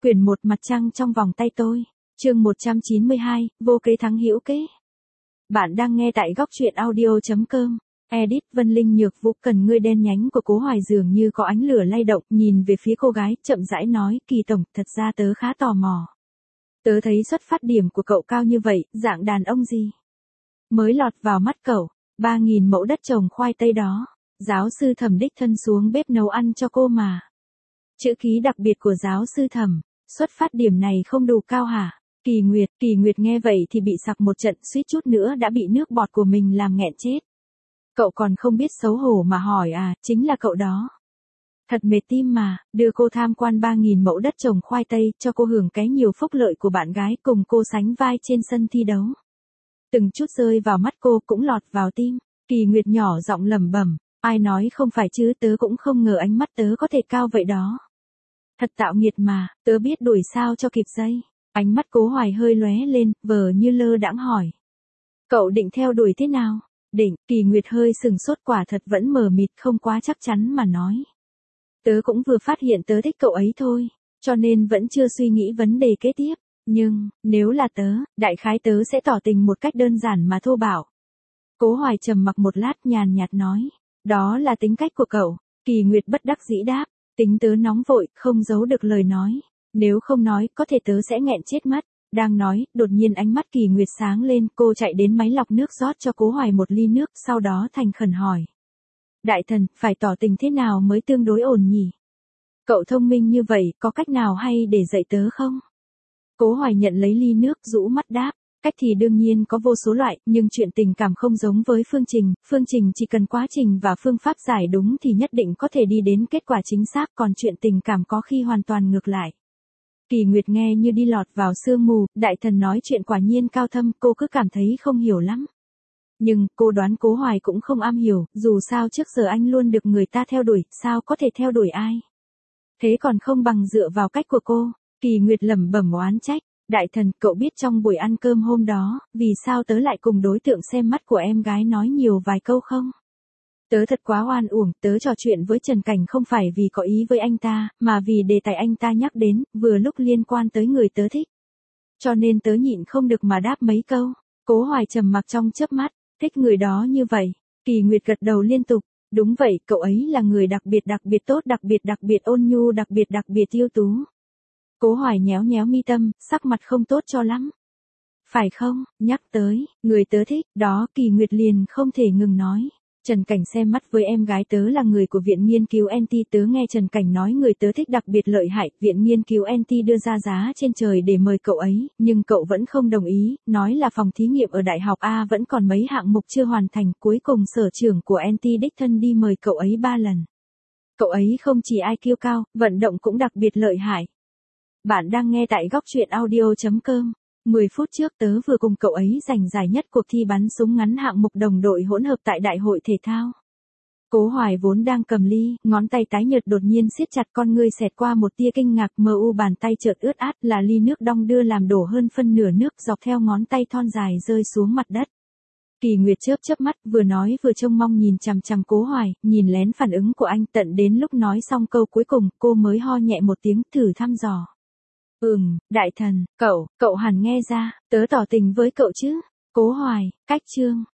Quyển 1 Mặt trăng trong vòng tay tôi. Chương 192, vô kế thắng hữu kế. Bạn đang nghe tại góc truyện audio.com. Edit Vân Linh Nhược Vũ. Cần ngươi đen nhánh của Cố Hoài dường như có ánh lửa lay động, nhìn về phía cô gái, chậm rãi nói, Kỳ tổng, thật ra tớ khá tò mò. Tớ thấy xuất phát điểm của cậu cao như vậy, dạng đàn ông gì mới lọt vào mắt cậu? 3.000 mẫu đất trồng khoai tây đó, giáo sư Thẩm đích thân xuống bếp nấu ăn cho cô mà. Chữ ký đặc biệt của giáo sư Thẩm, xuất phát điểm này không đủ cao hả? Kỳ Nguyệt nghe vậy thì bị sặc một trận, suýt chút nữa đã bị nước bọt của mình làm nghẹn chết. Cậu còn không biết xấu hổ mà hỏi à, chính là cậu đó. Thật mệt tim mà, đưa cô tham quan 3.000 mẫu đất trồng khoai tây, cho cô hưởng cái nhiều phúc lợi của bạn gái, cùng cô sánh vai trên sân thi đấu. Từng chút rơi vào mắt cô cũng lọt vào tim. Kỳ Nguyệt nhỏ giọng lẩm bẩm, ai nói không phải chứ, tớ cũng không ngờ ánh mắt tớ có thể cao vậy đó. Thật tạo nghiệt mà, tớ biết đuổi sao cho kịp giây. Ánh mắt Cố Hoài hơi lóe lên, vờ như lơ đãng hỏi. Cậu định theo đuổi thế nào? Định, Kỳ Nguyệt hơi sừng sốt, quả thật vẫn mờ mịt, không quá chắc chắn mà nói. Tớ cũng vừa phát hiện tớ thích cậu ấy thôi, cho nên vẫn chưa suy nghĩ vấn đề kế tiếp. Nhưng, nếu là tớ, đại khái tớ sẽ tỏ tình một cách đơn giản mà thô bạo. Cố Hoài trầm mặc một lát, nhàn nhạt nói. Đó là tính cách của cậu. Kỳ Nguyệt bất đắc dĩ đáp. Tính tớ nóng vội, không giấu được lời nói. Nếu không nói, có thể tớ sẽ nghẹn chết mất. Đang nói, đột nhiên ánh mắt Kỳ Nguyệt sáng lên, cô chạy đến máy lọc nước rót cho Cố Hoài một ly nước, sau đó thành khẩn hỏi. Đại thần, phải tỏ tình thế nào mới tương đối ổn nhỉ? Cậu thông minh như vậy, có cách nào hay để dạy tớ không? Cố Hoài nhận lấy ly nước, rũ mắt đáp. Cách thì đương nhiên có vô số loại, nhưng chuyện tình cảm không giống với phương trình chỉ cần quá trình và phương pháp giải đúng thì nhất định có thể đi đến kết quả chính xác, còn chuyện tình cảm có khi hoàn toàn ngược lại. Kỳ Nguyệt nghe như đi lọt vào sương mù, đại thần nói chuyện quả nhiên cao thâm, cô cứ cảm thấy không hiểu lắm. Nhưng, cô đoán Cố Hoài cũng không am hiểu, dù sao trước giờ anh luôn được người ta theo đuổi, sao có thể theo đuổi ai? Thế còn không bằng dựa vào cách của cô. Kỳ Nguyệt lẩm bẩm oán trách. Đại thần, cậu biết trong buổi ăn cơm hôm đó, vì sao tớ lại cùng đối tượng xem mắt của em gái nói nhiều vài câu không? Tớ thật quá oan uổng, tớ trò chuyện với Trần Cảnh không phải vì có ý với anh ta, mà vì đề tài anh ta nhắc đến, vừa lúc liên quan tới người tớ thích. Cho nên tớ nhịn không được mà đáp mấy câu. Cố Hoài trầm mặc trong chớp mắt, thích người đó như vậy. Kỳ Nguyệt gật đầu liên tục. Đúng vậy, cậu ấy là người đặc biệt tốt, đặc biệt ôn nhu, đặc biệt ưu tú. Cố Hoài nhéo nhéo mi tâm, sắc mặt không tốt cho lắm. Phải không, nhắc tới, người tớ thích, đó, Kỳ Nguyệt liền không thể ngừng nói. Trần Cảnh xem mắt với em gái tớ là người của Viện Nghiên cứu NT, tớ nghe Trần Cảnh nói người tớ thích đặc biệt lợi hại, Viện Nghiên cứu NT đưa ra giá trên trời để mời cậu ấy, nhưng cậu vẫn không đồng ý, nói là phòng thí nghiệm ở Đại học A vẫn còn mấy hạng mục chưa hoàn thành, cuối cùng sở trưởng của NT đích thân đi mời cậu ấy 3 lần. Cậu ấy không chỉ IQ cao, vận động cũng đặc biệt lợi hại. Bạn đang nghe tại góc truyện audio.com. 10 phút trước tớ vừa cùng cậu ấy giành giải nhất cuộc thi bắn súng ngắn hạng mục đồng đội hỗn hợp tại đại hội thể thao. Cố Hoài vốn đang cầm ly, ngón tay tái nhợt đột nhiên siết chặt, con ngươi xẹt qua một tia kinh ngạc, bàn tay chợt ướt át, là ly nước đong đưa làm đổ hơn phân nửa nước dọc theo ngón tay thon dài rơi xuống mặt đất. Kỳ Nguyệt chớp mắt, vừa nói vừa trông mong nhìn chằm chằm Cố Hoài, nhìn lén phản ứng của anh, tận đến lúc nói xong câu cuối cùng, cô mới ho nhẹ một tiếng, thử thăm dò. Đại thần, cậu hẳn nghe ra, tớ tỏ tình với cậu chứ? Cố Hoài, cách chương.